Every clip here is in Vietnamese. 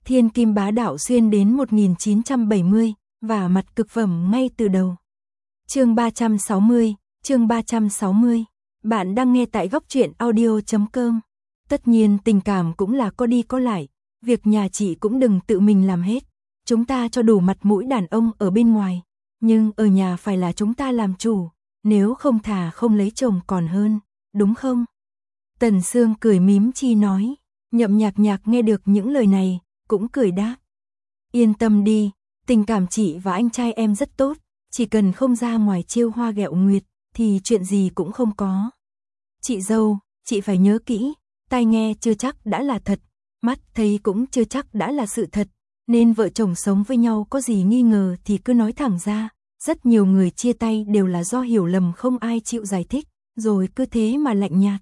Thiên kim bá đạo xuyên đến 1970, và mặt cực phẩm ngay từ đầu. Chương 360. Bạn đang nghe tại góc truyện audio.com. Tất nhiên tình cảm cũng là có đi có lại, việc nhà chị cũng đừng tự mình làm hết. Chúng ta cho đủ mặt mũi đàn ông ở bên ngoài, nhưng ở nhà phải là chúng ta làm chủ, nếu không thà không lấy chồng còn hơn, đúng không? Tần Sương cười mím chi nói. Nhậm Nhạc Nhạc nghe được những lời này, cũng cười đáp. Yên tâm đi, tình cảm chị và anh trai em rất tốt, chỉ cần không ra ngoài trêu hoa ghẹo nguyệt, thì chuyện gì cũng không có. Chị dâu, chị phải nhớ kỹ, tai nghe chưa chắc đã là thật, mắt thấy cũng chưa chắc đã là sự thật, nên vợ chồng sống với nhau có gì nghi ngờ thì cứ nói thẳng ra. Rất nhiều người chia tay đều là do hiểu lầm không ai chịu giải thích, rồi cứ thế mà lạnh nhạt.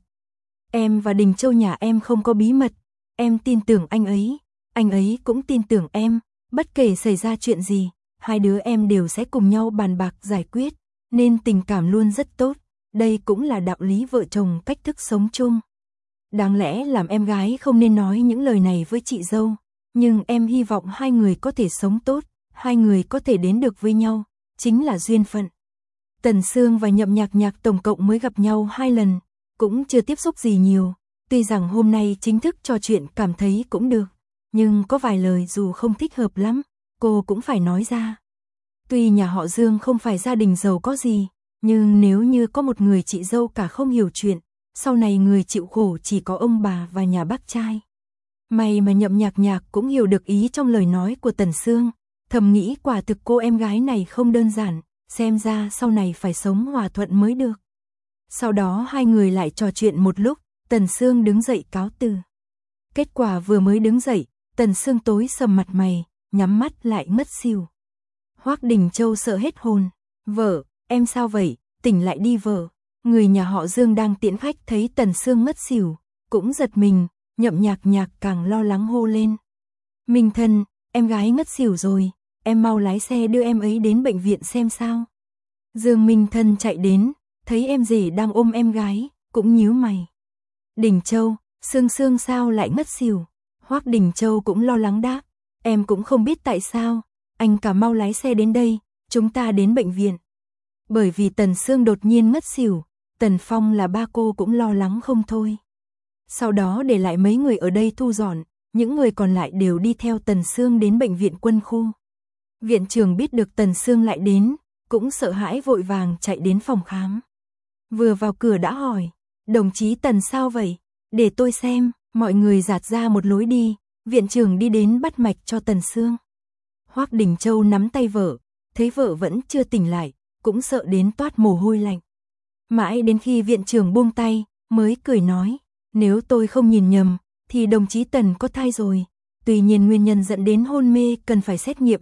Em và Đình Châu nhà em không có bí mật, em tin tưởng anh ấy cũng tin tưởng em, bất kể xảy ra chuyện gì, hai đứa em đều sẽ cùng nhau bàn bạc giải quyết, nên tình cảm luôn rất tốt, đây cũng là đạo lý vợ chồng cách thức sống chung. Đáng lẽ làm em gái không nên nói những lời này với chị dâu, nhưng em hy vọng hai người có thể sống tốt, hai người có thể đến được với nhau, chính là duyên phận. Tần Sương và Nhậm Nhạc Nhạc tổng cộng mới gặp nhau 2 lần, cũng chưa tiếp xúc gì nhiều, tuy rằng hôm nay chính thức trò chuyện cảm thấy cũng được, nhưng có vài lời dù không thích hợp lắm, cô cũng phải nói ra. Tuy nhà họ Dương không phải gia đình giàu có gì, nhưng nếu như có một người chị dâu cả không hiểu chuyện, sau này người chịu khổ chỉ có ông bà và nhà bác trai. May mà Nhậm Nhạc Nhạc cũng hiểu được ý trong lời nói của Tần Sương, thầm nghĩ quả thực cô em gái này không đơn giản, xem ra sau này phải sống hòa thuận mới được. Sau đó hai người lại trò chuyện một lúc, Tần Sương đứng dậy cáo từ. Kết quả vừa mới đứng dậy, Tần Sương tối sầm mặt mày, nhắm mắt lại ngất xỉu. Hoắc Đình Châu sợ hết hồn. Vợ, em sao vậy, tỉnh lại đi vợ. Người nhà họ Dương đang tiễn khách thấy Tần Sương ngất xỉu, cũng giật mình, Nhậm Nhạc Nhạc càng lo lắng hô lên. Minh Thân, em gái ngất xỉu rồi, em mau lái xe đưa em ấy đến bệnh viện xem sao. Dương Minh Thân chạy đến, thấy em rể đang ôm em gái, cũng nhíu mày. Đình Châu, Sương Sương sao lại ngất xỉu? Hoắc Đình Châu cũng lo lắng đáp, em cũng không biết tại sao, anh cả mau lái xe đến đây, chúng ta đến bệnh viện. Bởi vì Tần Sương đột nhiên ngất xỉu, Tần Phong là ba cô cũng lo lắng không thôi. Sau đó để lại mấy người ở đây thu dọn, những người còn lại đều đi theo Tần Sương đến bệnh viện quân khu. Viện trưởng biết được Tần Sương lại đến, cũng sợ hãi vội vàng chạy đến phòng khám. Vừa vào cửa đã hỏi, đồng chí Tần sao vậy? Để tôi xem, mọi người dạt ra một lối đi, viện trưởng đi đến bắt mạch cho Tần Sương. Hoắc Đình Châu nắm tay vợ, thấy vợ vẫn chưa tỉnh lại, cũng sợ đến toát mồ hôi lạnh. Mãi đến khi viện trưởng buông tay, mới cười nói, nếu tôi không nhìn nhầm, thì đồng chí Tần có thai rồi. Tuy nhiên nguyên nhân dẫn đến hôn mê cần phải xét nghiệm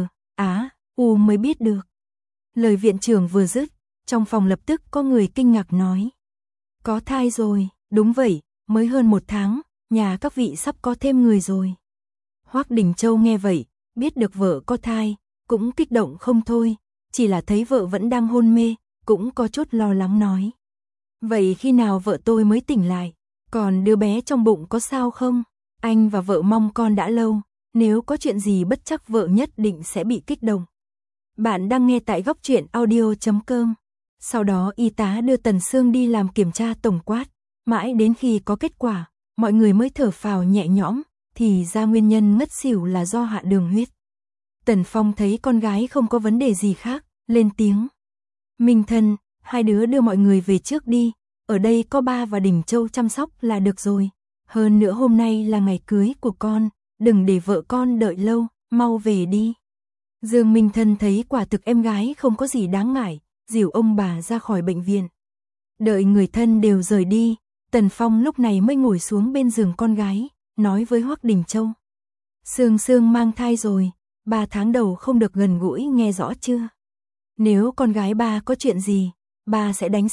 U mới biết được. Lời viện trưởng vừa dứt, trong phòng lập tức có người kinh ngạc nói. Có thai rồi, đúng vậy, mới hơn 1 tháng, nhà các vị sắp có thêm người rồi. Hoắc Đình Châu nghe vậy, biết được vợ có thai, cũng kích động không thôi, chỉ là thấy vợ vẫn đang hôn mê, cũng có chút lo lắng nói. Vậy khi nào vợ tôi mới tỉnh lại? Còn đứa bé trong bụng có sao không? Anh và vợ mong con đã lâu, nếu có chuyện gì bất trắc vợ nhất định sẽ bị kích động. Bạn đang nghe tại góc truyện audio.com. Sau đó y tá đưa Tần Sương đi làm kiểm tra tổng quát, mãi đến khi có kết quả, mọi người mới thở phào nhẹ nhõm, thì ra nguyên nhân ngất xỉu là do hạ đường huyết. Tần Phong thấy con gái không có vấn đề gì khác, lên tiếng. Minh Thân, hai đứa đưa mọi người về trước đi, ở đây có ba và Đình Châu chăm sóc là được rồi. Hơn nữa hôm nay là ngày cưới của con, đừng để vợ con đợi lâu, mau về đi. Dương Minh Thân thấy quả thực em gái không có gì đáng ngại, dìu ông bà ra khỏi bệnh viện. Đợi người thân đều rời đi, Tần Phong lúc này mới ngồi xuống bên giường con gái, nói với Hoắc Đình Châu. Sương Sương mang thai rồi, 3 tháng đầu không được gần gũi nghe rõ chưa? Nếu con gái ba có chuyện gì, ba sẽ đánh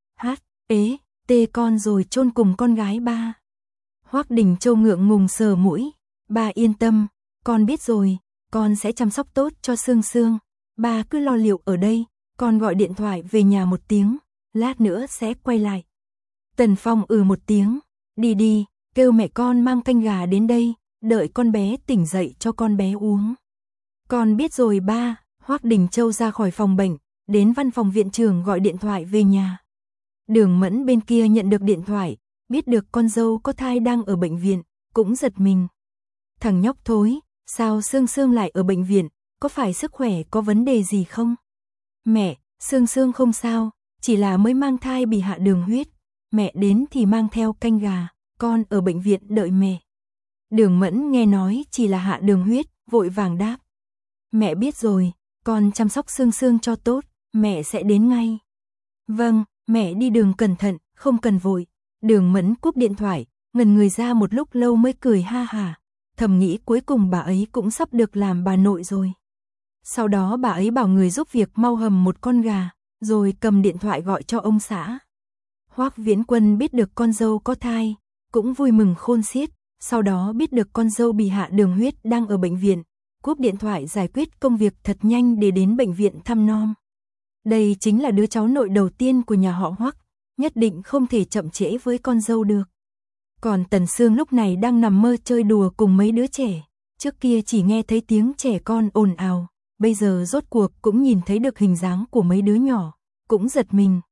T con rồi chôn cùng con gái ba. Hoắc Đình Châu ngượng ngùng sờ mũi, ba yên tâm, con biết rồi, con sẽ chăm sóc tốt cho Sương Sương, ba cứ lo liệu ở đây, con gọi điện thoại về nhà một tiếng, lát nữa sẽ quay lại. Tần Phong một tiếng, đi đi, kêu mẹ con mang canh gà đến đây, đợi con bé tỉnh dậy cho con bé uống. Con biết rồi ba. Hoắc Đình Châu ra khỏi phòng bệnh, đến văn phòng viện trưởng gọi điện thoại về nhà. Đường Mẫn bên kia nhận được điện thoại, biết được con dâu có thai đang ở bệnh viện, cũng giật mình. Thằng nhóc thối, sao Sương Sương lại ở bệnh viện, có phải sức khỏe có vấn đề gì không? Mẹ, Sương Sương không sao, chỉ là mới mang thai bị hạ đường huyết. Mẹ đến thì mang theo canh gà, con ở bệnh viện đợi mẹ. Đường Mẫn nghe nói chỉ là hạ đường huyết, vội vàng đáp. Mẹ biết rồi, con chăm sóc Sương Sương cho tốt, mẹ sẽ đến ngay. Vâng, mẹ đi đường cẩn thận, không cần vội. Đường Mẫn cúp điện thoại, ngẩn người ra một lúc lâu mới cười ha hả, thầm nghĩ cuối cùng bà ấy cũng sắp được làm bà nội rồi. Sau đó bà ấy bảo người giúp việc mau hầm một con gà, rồi cầm điện thoại gọi cho ông xã. Hoắc Viễn Quân biết được con dâu có thai, cũng vui mừng khôn xiết, sau đó biết được con dâu bị hạ đường huyết đang ở bệnh viện, cúp điện thoại giải quyết công việc thật nhanh để đến bệnh viện thăm nom. Đây chính là đứa cháu nội đầu tiên của nhà họ Hoắc, nhất định không thể chậm trễ với con dâu được. Còn Tần Sương lúc này đang nằm mơ chơi đùa cùng mấy đứa trẻ, trước kia chỉ nghe thấy tiếng trẻ con ồn ào, bây giờ rốt cuộc cũng nhìn thấy được hình dáng của mấy đứa nhỏ, cũng giật mình.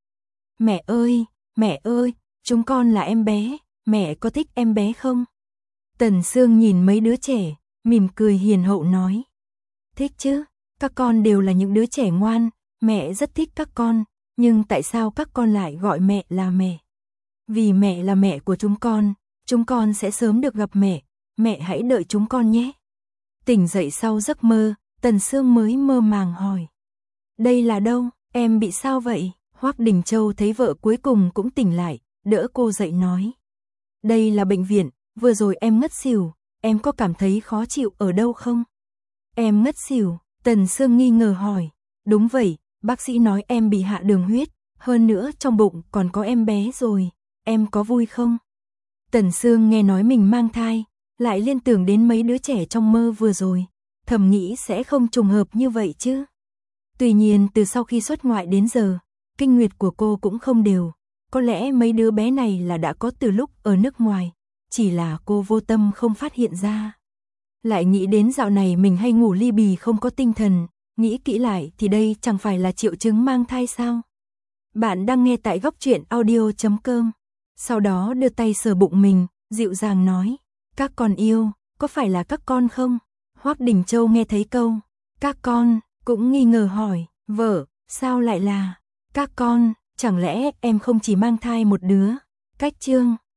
Mẹ ơi, chúng con là em bé, mẹ có thích em bé không? Tần Sương nhìn mấy đứa trẻ, mỉm cười hiền hậu nói. Thích chứ, các con đều là những đứa trẻ ngoan, mẹ rất thích các con, nhưng tại sao các con lại gọi mẹ là mẹ? Vì mẹ là mẹ của chúng con sẽ sớm được gặp mẹ hãy đợi chúng con nhé. Tỉnh dậy sau giấc mơ, Tần Sương mới mơ màng hỏi. Đây là đâu, em bị sao vậy? Hoắc Đình Châu thấy vợ cuối cùng cũng tỉnh lại, đỡ cô dậy nói. Đây là bệnh viện, vừa rồi em ngất xỉu, em có cảm thấy khó chịu ở đâu không? Em ngất xỉu, Tần Sương nghi ngờ hỏi. Đúng vậy, bác sĩ nói em bị hạ đường huyết, hơn nữa trong bụng còn có em bé rồi, em có vui không? Tần Sương nghe nói mình mang thai, lại liên tưởng đến mấy đứa trẻ trong mơ vừa rồi, thầm nghĩ sẽ không trùng hợp như vậy chứ. Tuy nhiên từ sau khi xuất ngoại đến giờ, kinh nguyệt của cô cũng không đều, có lẽ mấy đứa bé này là đã có từ lúc ở nước ngoài, chỉ là cô vô tâm không phát hiện ra. Lại nghĩ đến dạo này mình hay ngủ li bì không có tinh thần, nghĩ kỹ lại thì đây chẳng phải là triệu chứng mang thai sao? Bạn đang nghe tại góc truyện audio.com. Sau đó đưa tay sờ bụng mình, dịu dàng nói, các con yêu, có phải là các con không? Hoắc Đình Châu nghe thấy câu, các con, cũng nghi ngờ hỏi, vợ, sao lại là các con, chẳng lẽ em không chỉ mang thai một đứa? Cách chương